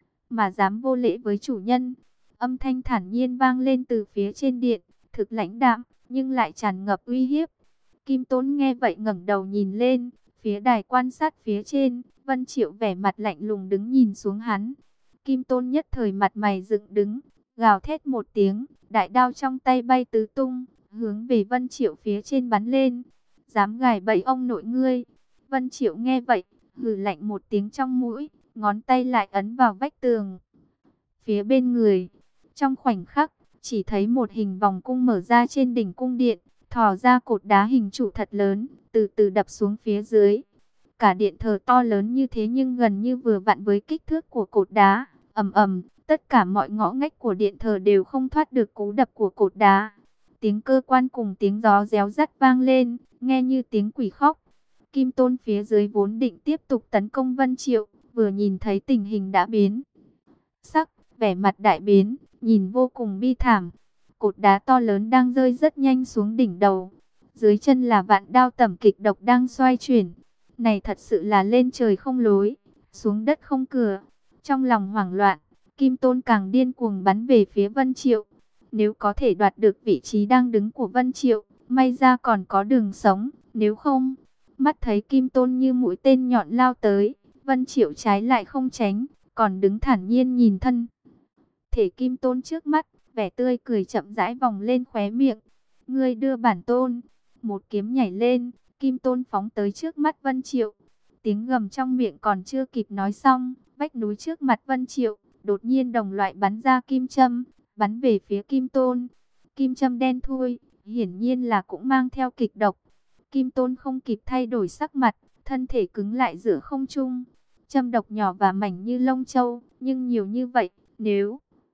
mà dám vô lễ với chủ nhân. Âm thanh thản nhiên vang lên từ phía trên điện, thực lãnh đạm, nhưng lại tràn ngập uy hiếp. Kim Tôn nghe vậy ngẩng đầu nhìn lên, phía đài quan sát phía trên, Vân Triệu vẻ mặt lạnh lùng đứng nhìn xuống hắn. Kim Tôn nhất thời mặt mày dựng đứng, gào thét một tiếng, đại đao trong tay bay tứ tung, hướng về Vân Triệu phía trên bắn lên. Dám gài bẫy ông nội ngươi. Vân Triệu nghe vậy, hừ lạnh một tiếng trong mũi, ngón tay lại ấn vào vách tường phía bên người. Trong khoảnh khắc, chỉ thấy một hình vòng cung mở ra trên đỉnh cung điện, thò ra cột đá hình trụ thật lớn, từ từ đập xuống phía dưới. Cả điện thờ to lớn như thế nhưng gần như vừa vặn với kích thước của cột đá. Ầm ầm, tất cả mọi ngõ ngách của điện thờ đều không thoát được cú đập của cột đá. Tiếng cơ quan cùng tiếng gió réo rắt vang lên, nghe như tiếng quỷ khóc. Kim Tôn phía dưới vốn định tiếp tục tấn công Vân Triệu, vừa nhìn thấy tình hình đã biến sắc, vẻ mặt đại biến, nhìn vô cùng bi thảm. Cột đá to lớn đang rơi rất nhanh xuống đỉnh đầu. Dưới chân là vạn đao tẩm kịch độc đang xoay chuyển. Này thật sự là lên trời không lối, xuống đất không cửa. Trong lòng hoảng loạn, Kim Tôn càng điên cuồng bắn về phía Vân Triệu. Nếu có thể đoạt được vị trí đang đứng của Vân Triệu, may ra còn có đường sống. Nếu không, mắt thấy Kim Tôn như mũi tên nhọn lao tới, Vân Triệu trái lại không tránh, còn đứng thản nhiên nhìn thân thể Kim Tôn trước mắt, vẻ tươi cười chậm rãi vòng lên khóe miệng. Ngươi đưa bản tôn. Một kiếm nhảy lên, Kim Tôn phóng tới trước mắt Vân Triệu. Tiếng gầm trong miệng còn chưa kịp nói xong, vách núi trước mặt Vân Triệu đột nhiên đồng loại bắn ra kim châm, bắn về phía Kim Tôn. Kim châm đen thui, hiển nhiên là cũng mang theo kịch độc. Kim Tôn không kịp thay đổi sắc mặt, thân thể cứng lại giữa không trung. Châm độc nhỏ và mảnh như lông châu, nhưng nhiều như vậy, nếu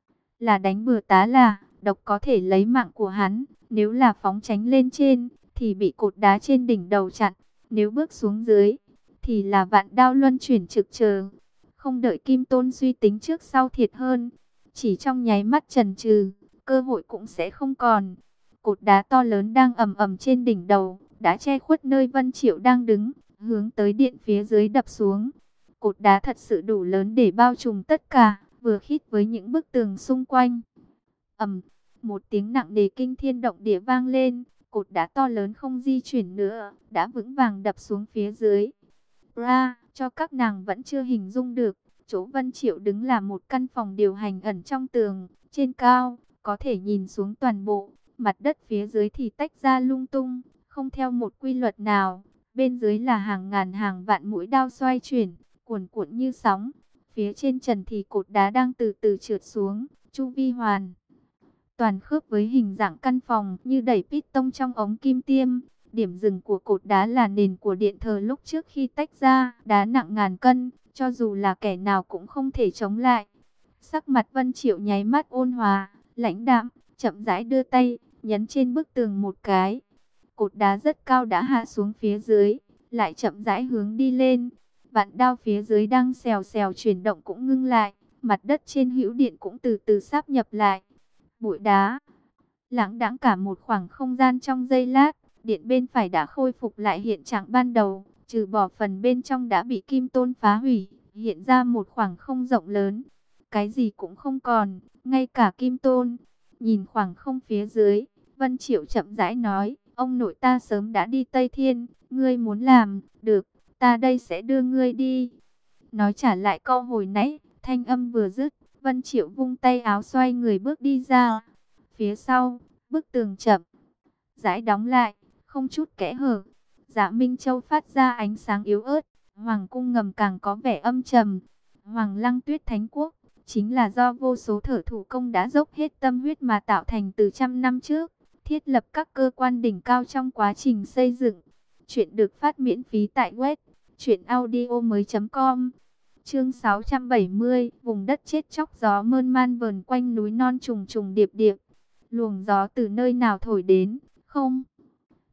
là đánh bừa tá là, độc có thể lấy mạng của hắn. Nếu là phóng tránh lên trên, thì bị cột đá trên đỉnh đầu chặn. Nếu bước xuống dưới, thì là vạn đao luân chuyển trực chờ. Không đợi Kim Tôn suy tính trước sau thiệt hơn, chỉ trong nháy mắt chần chừ, cơ hội cũng sẽ không còn. Cột đá to lớn đang ầm ầm trên đỉnh đầu, đã che khuất nơi Vân Triệu đang đứng, hướng tới điện phía dưới đập xuống. Cột đá thật sự đủ lớn để bao trùm tất cả, vừa khít với những bức tường xung quanh. Ầm, một tiếng nặng nề kinh thiên động địa vang lên, cột đá to lớn không di chuyển nữa, đã vững vàng đập xuống phía dưới. Ra, cho các nàng vẫn chưa hình dung được, chỗ Vân Triệu đứng là một căn phòng điều hành ẩn trong tường, trên cao, có thể nhìn xuống toàn bộ, mặt đất phía dưới thì tách ra lung tung, không theo một quy luật nào. Bên dưới là hàng ngàn hàng vạn mũi đao xoay chuyển, cuồn cuộn như sóng. Phía trên trần thì cột đá đang từ từ trượt xuống, chu vi hoàn toàn khớp với hình dạng căn phòng như đẩy piston trong ống kim tiêm. Điểm dừng của cột đá là nền của điện thờ lúc trước khi tách ra, đá nặng ngàn cân, cho dù là kẻ nào cũng không thể chống lại. Sắc mặt Vân Triệu nháy mắt ôn hòa, lãnh đạm, chậm rãi đưa tay, nhấn trên bức tường một cái. Cột đá rất cao đã hạ xuống phía dưới, lại chậm rãi hướng đi lên. Vạn đao phía dưới đang xèo xèo chuyển động cũng ngưng lại, mặt đất trên hữu điện cũng từ từ sáp nhập lại. Bụi đá lãng đãng cả một khoảng không gian trong giây lát, điện bên phải đã khôi phục lại hiện trạng ban đầu, trừ bỏ phần bên trong đã bị Kim Tôn phá hủy, hiện ra một khoảng không rộng lớn. Cái gì cũng không còn, ngay cả Kim Tôn. Nhìn khoảng không phía dưới, Vân Triệu chậm rãi nói, ông nội ta sớm đã đi Tây Thiên, ngươi muốn làm, được, ta đây sẽ đưa ngươi đi. Nói trả lại câu hồi nãy, thanh âm vừa dứt, Vân Triệu vung tay áo xoay người bước đi ra. Phía sau, bức tường chậm rãi đóng lại, không chút kẽ hở. Dạ Minh Châu phát ra ánh sáng yếu ớt, hoàng cung ngầm càng có vẻ âm trầm. Hoàng Lăng Tuyết Thánh Quốc chính là do vô số thợ thủ công đã dốc hết tâm huyết mà tạo thành từ trăm năm trước, thiết lập các cơ quan đỉnh cao trong quá trình xây dựng. Chuyện được phát miễn phí tại web truyệnaudiomoi.com. Chương 670, vùng đất chết chóc, gió mơn man vờn quanh núi non trùng trùng điệp điệp. Luồng gió từ nơi nào thổi đến, không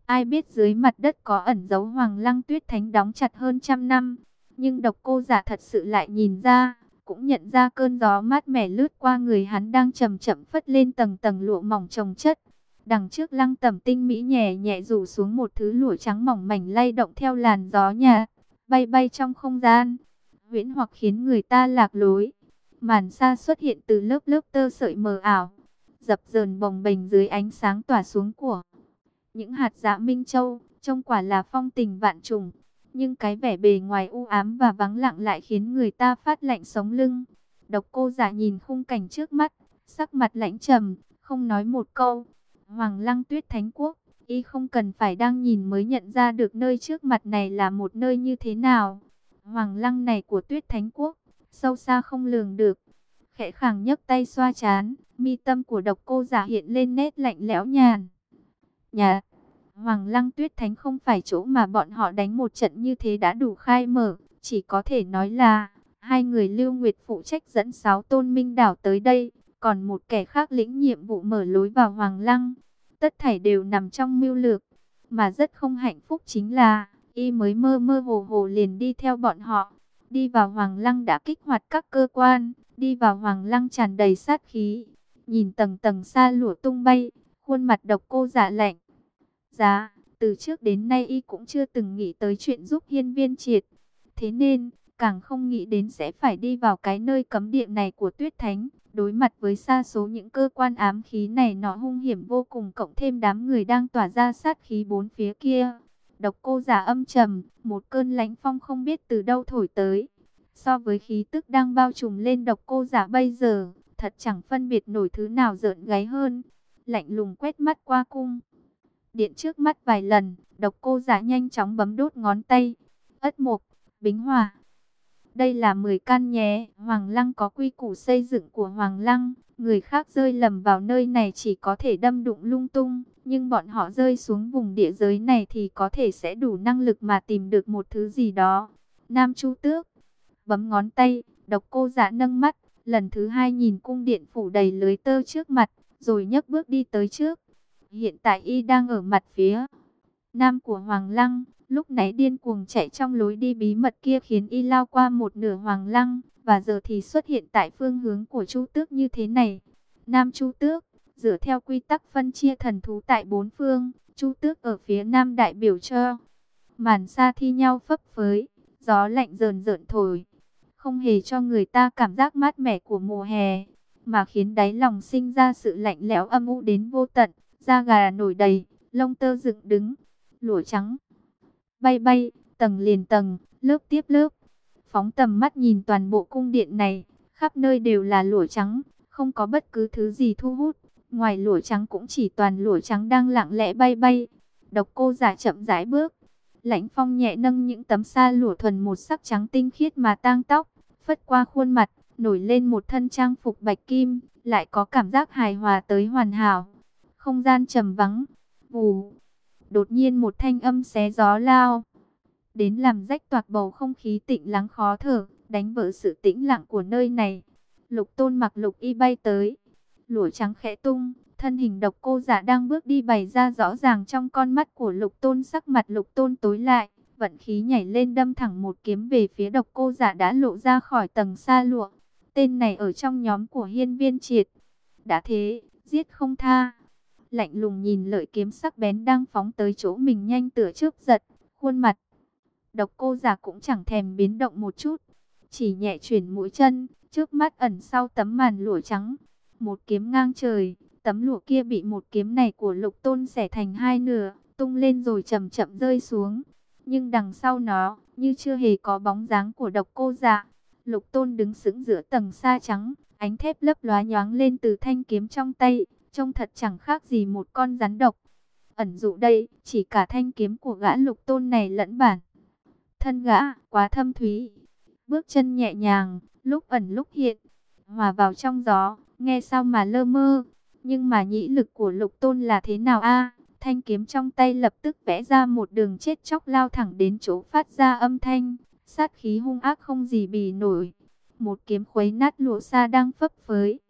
Ai biết dưới mặt đất có ẩn giấu Hoàng Lăng Tuyết Thánh đóng chặt hơn trăm năm. Nhưng Độc Cô Giả thật sự lại nhìn ra, cũng nhận ra cơn gió mát mẻ lướt qua người hắn đang chậm chậm phất lên tầng tầng lụa mỏng chồng chất. Đằng trước Lăng Tẩm tinh mỹ nhẹ nhẹ rủ xuống một thứ lụa trắng mỏng mảnh lay động theo làn gió nhà, bay bay trong không gian, huyễn hoặc khiến người ta lạc lối. Màn sa xuất hiện từ lớp lớp tơ sợi mờ ảo, dập dờn bồng bềnh dưới ánh sáng tỏa xuống của những hạt dạ minh châu, trông quả là phong tình vạn trùng. Nhưng cái vẻ bề ngoài u ám và vắng lặng lại khiến người ta phát lạnh sống lưng. Độc Cô Giả nhìn khung cảnh trước mắt, sắc mặt lãnh trầm, không nói một câu. Hoàng Lăng Tuyết Thánh Quốc, y không cần phải đang nhìn mới nhận ra được nơi trước mặt này là một nơi như thế nào. Hoàng Lăng này của Tuyết Thánh Quốc, sâu xa không lường được. Khẽ khàng nhấc tay xoa trán, mi tâm của Độc Cô Giả hiện lên nét lạnh lẽo nhàn nhạt. Hoàng Lăng Tuyết Thánh không phải chỗ mà bọn họ đánh một trận như thế đã đủ khai mở, chỉ có thể nói là hai người Lưu Nguyệt phụ trách dẫn 6 tôn minh đảo tới đây, còn một kẻ khác lĩnh nhiệm vụ mở lối vào Hoàng Lăng. Tất thảy đều nằm trong mưu lược, mà rất không hạnh phúc chính là y mới mơ mơ hồ hồ liền đi theo bọn họ. Đi vào Hoàng Lăng đã kích hoạt các cơ quan, đi vào Hoàng Lăng tràn đầy sát khí. Nhìn tầng tầng sa lụa tung bay, khuôn mặt Độc Cô Giả lạnh giá, từ trước đến nay y cũng chưa từng nghĩ tới chuyện giúp Hiên Viên Triệt. Thế nên, càng không nghĩ đến sẽ phải đi vào cái nơi cấm địa này của Tuyết Thánh. Đối mặt với sa số những cơ quan ám khí này nó hung hiểm vô cùng, cộng thêm đám người đang tỏa ra sát khí bốn phía kia. Độc Cô Giả âm trầm, một cơn lãnh phong không biết từ đâu thổi tới. So với khí tức đang bao trùm lên Độc Cô Giả bây giờ, thật chẳng phân biệt nổi thứ nào rợn gáy hơn. Lạnh lùng quét mắt qua cung điện trước mắt vài lần, Độc Cô Giả nhanh chóng bấm đốt ngón tay. Ất mộc, bính hỏa. Đây là 10 căn nhé. Hoàng Lăng có quy củ xây dựng của Hoàng Lăng. Người khác rơi lầm vào nơi này chỉ có thể đâm đụng lung tung. Nhưng bọn họ rơi xuống vùng địa giới này thì có thể sẽ đủ năng lực mà tìm được một thứ gì đó. Nam Chu Tước. Bấm ngón tay, Độc Cô Giả nâng mắt. Lần thứ hai nhìn cung điện phủ đầy lưới tơ trước mặt. Rồi nhấc bước đi tới trước. Hiện tại y đang ở mặt phía nam của Hoàng Lăng, lúc nãy điên cuồng chạy trong lối đi bí mật kia khiến y lao qua một nửa Hoàng Lăng, và giờ thì xuất hiện tại phương hướng của Chu Tước như thế này. Nam Chu Tước, dựa theo quy tắc phân chia thần thú tại 4 phương, Chu Tước ở phía nam đại biểu cho màn sa thi nhau phấp phới, gió lạnh rờn rợn thổi, không hề cho người ta cảm giác mát mẻ của mùa hè, mà khiến đáy lòng sinh ra sự lạnh lẽo âm u đến vô tận. Da gà nổi đầy, lông tơ dựng đứng, lụa trắng bay bay, tầng liền tầng, lớp tiếp lớp. Phóng tầm mắt nhìn toàn bộ cung điện này, khắp nơi đều là lụa trắng, không có bất cứ thứ gì thu hút. Ngoài lụa trắng cũng chỉ toàn lụa trắng đang lặng lẽ bay bay. Độc Cô Giả chậm rãi bước, lãnh phong nhẹ nâng những tấm sa lụa thuần một sắc trắng tinh khiết mà tang tóc, phất qua khuôn mặt, nổi lên một thân trang phục bạch kim, lại có cảm giác hài hòa tới hoàn hảo. Không gian trầm vắng, vù. Đột nhiên một thanh âm xé gió lao đến làm rách toạc bầu không khí tĩnh lắng khó thở, đánh vỡ sự tĩnh lặng của nơi này. Lục Tôn mặc lục y bay tới, lụa trắng khẽ tung, thân hình Độc Cô Giả đang bước đi bày ra rõ ràng trong con mắt của Lục Tôn. Sắc mặt Lục Tôn tối lại, vận khí nhảy lên đâm thẳng một kiếm về phía Độc Cô Giả đã lộ ra khỏi tầng sa lụa. Tên này ở trong nhóm của Hiên Viên Triệt, đã thế, giết không tha. Lạnh lùng nhìn lợi kiếm sắc bén đang phóng tới chỗ mình nhanh tựa chớp giật, khuôn mặt Độc Cô Giả cũng chẳng thèm biến động một chút, chỉ nhẹ chuyển mũi chân, trước mắt ẩn sau tấm màn lụa trắng, một kiếm ngang trời. Tấm lụa kia bị một kiếm này của Lục Tôn xẻ thành hai nửa, tung lên rồi chậm chậm rơi xuống. Nhưng đằng sau nó, như chưa hề có bóng dáng của Độc Cô Giả. Lục Tôn đứng sững giữa tầng sa trắng, ánh thép lấp lóa nhoáng lên từ thanh kiếm trong tay, trông thật chẳng khác gì một con rắn độc. Ẩn dụ đây, chỉ cả thanh kiếm của gã Lục Tôn này lẫn bản thân gã, quá thâm thúy. Bước chân nhẹ nhàng, lúc ẩn lúc hiện, hòa vào trong gió, nghe sao mà lơ mơ. Nhưng mà nhĩ lực của Lục Tôn là thế nào a? Thanh kiếm trong tay lập tức vẽ ra một đường chết chóc lao thẳng đến chỗ phát ra âm thanh, sát khí hung ác không gì bì nổi. Một kiếm khuấy nát lụa sa đang phấp phới.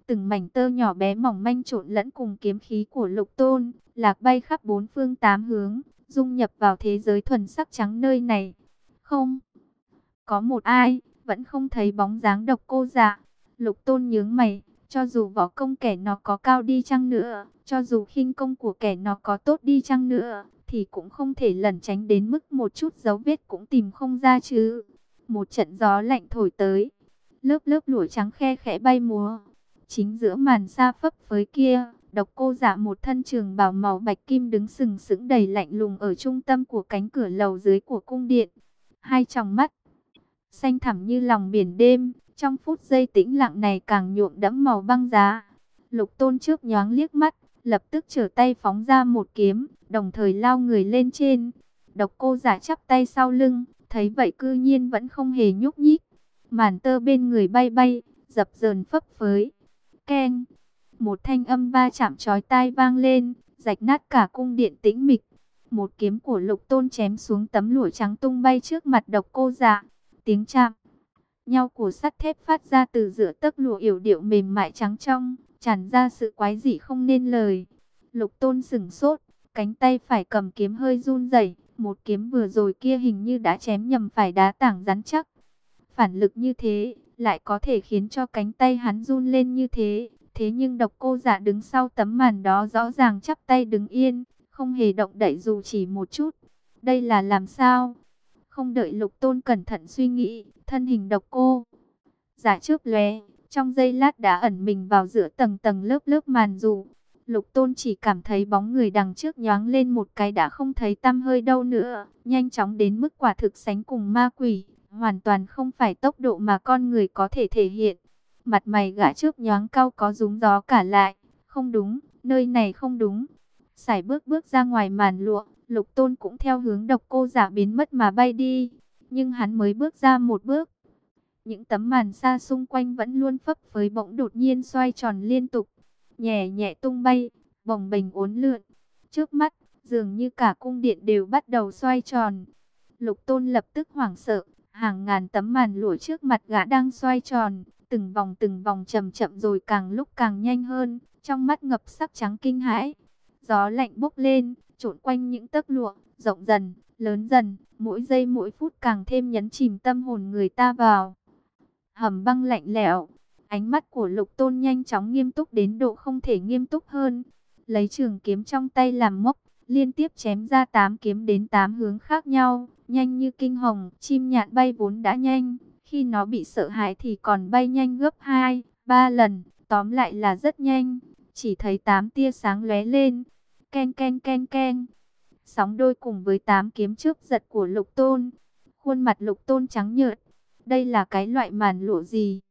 từng mảnh tơ nhỏ bé mỏng manh trộn lẫn cùng kiếm khí của Lục Tôn, lạc bay khắp bốn phương tám hướng, dung nhập vào thế giới thuần sắc trắng nơi này. Không có một ai, vẫn không thấy bóng dáng Độc Cô Dạ. Lục Tôn nhướng mày, cho dù võ công kẻ nó có cao đi chăng nữa, cho dù khinh công của kẻ nó có tốt đi chăng nữa, thì cũng không thể lẩn tránh đến mức một chút dấu vết cũng tìm không ra chứ. Một trận gió lạnh thổi tới, lớp lớp lụa trắng khe khẽ bay múa. Chính giữa màn sa phấp phới kia, Độc Cô Dạ một thân trường bào màu bạch kim đứng sừng sững đầy lạnh lùng ở trung tâm của cánh cửa lầu dưới của cung điện. Hai tròng mắt xanh thẳm như lòng biển đêm, trong phút giây tĩnh lặng này càng nhuộm đẫm màu băng giá. Lục Tôn chớp nhoáng liếc mắt, lập tức trở tay phóng ra một kiếm, đồng thời lao người lên trên. Độc Cô Dạ chắp tay sau lưng, thấy vậy cư nhiên vẫn không hề nhúc nhích. Màn tơ bên người bay bay, dập dờn phấp phới. Keng, một thanh âm va chạm chói tai vang lên, rạch nát cả cung điện tĩnh mịch. Một kiếm của Lục Tôn chém xuống tấm lụa trắng tung bay trước mặt Độc Cô Dạ. Tiếng chạm nhau của sắt thép phát ra từ giữa tấc lụa yểu điệu mềm mại trắng trong, tràn ra sự quái dị không nên lời. Lục Tôn sững sốt, cánh tay phải cầm kiếm hơi run rẩy, một kiếm vừa rồi kia hình như đã chém nhầm phải đá tảng rắn chắc. Phản lực như thế, lại có thể khiến cho cánh tay hắn run lên như thế. Thế nhưng Độc Cô Dạ đứng sau tấm màn đó rõ ràng chắp tay đứng yên, không hề động đậy dù chỉ một chút. Đây là làm sao? Không đợi Lục Tôn cẩn thận suy nghĩ, thân hình Độc Cô Dạ chớp lóe, trong giây lát đã ẩn mình vào giữa tầng tầng lớp lớp màn dù. Lục Tôn chỉ cảm thấy bóng người đằng trước nhoáng lên một cái đã không thấy tăm hơi đâu nữa, nhanh chóng đến mức quả thực sánh cùng ma quỷ, hoàn toàn không phải tốc độ mà con người có thể thể hiện. Mặt mày gã chớp nhoáng cau có rúm gió cả lại, không đúng, nơi này không đúng. Sải bước bước ra ngoài màn lụa, Lục Tôn cũng theo hướng Độc Cô Dạ biến mất mà bay đi. Nhưng hắn mới bước ra một bước, những tấm màn xa xung quanh vẫn luôn phấp phới bỗng đột nhiên xoay tròn liên tục, nhẹ nhẹ tung bay, bồng bềnh uốn lượn. Trước mắt, dường như cả cung điện đều bắt đầu xoay tròn. Lục Tôn lập tức hoảng sợ, hàng ngàn tấm màn lụa trước mặt gã đang xoay tròn, từng vòng chậm chậm rồi càng lúc càng nhanh hơn, trong mắt ngập sắc trắng kinh hãi. Gió lạnh bốc lên, trộn quanh những tấc lụa, rộng dần, lớn dần, mỗi giây mỗi phút càng thêm nhấn chìm tâm hồn người ta vào hầm băng lạnh lẽo. Ánh mắt của Lục Tôn nhanh chóng nghiêm túc đến độ không thể nghiêm túc hơn. Lấy trường kiếm trong tay làm mốc, liên tiếp chém ra 8 kiếm đến 8 hướng khác nhau, nhanh như kinh hồng. Chim nhạn bay vốn đã nhanh, khi nó bị sợ hãi thì còn bay nhanh gấp 2, 3 lần, tóm lại là rất nhanh. Chỉ thấy 8 tia sáng lóe lên, keng keng keng keng, sóng đôi cùng với 8 kiếm chớp giật của Lục Tôn. Khuôn mặt Lục Tôn trắng nhợt. Đây là cái loại màn lụa gì?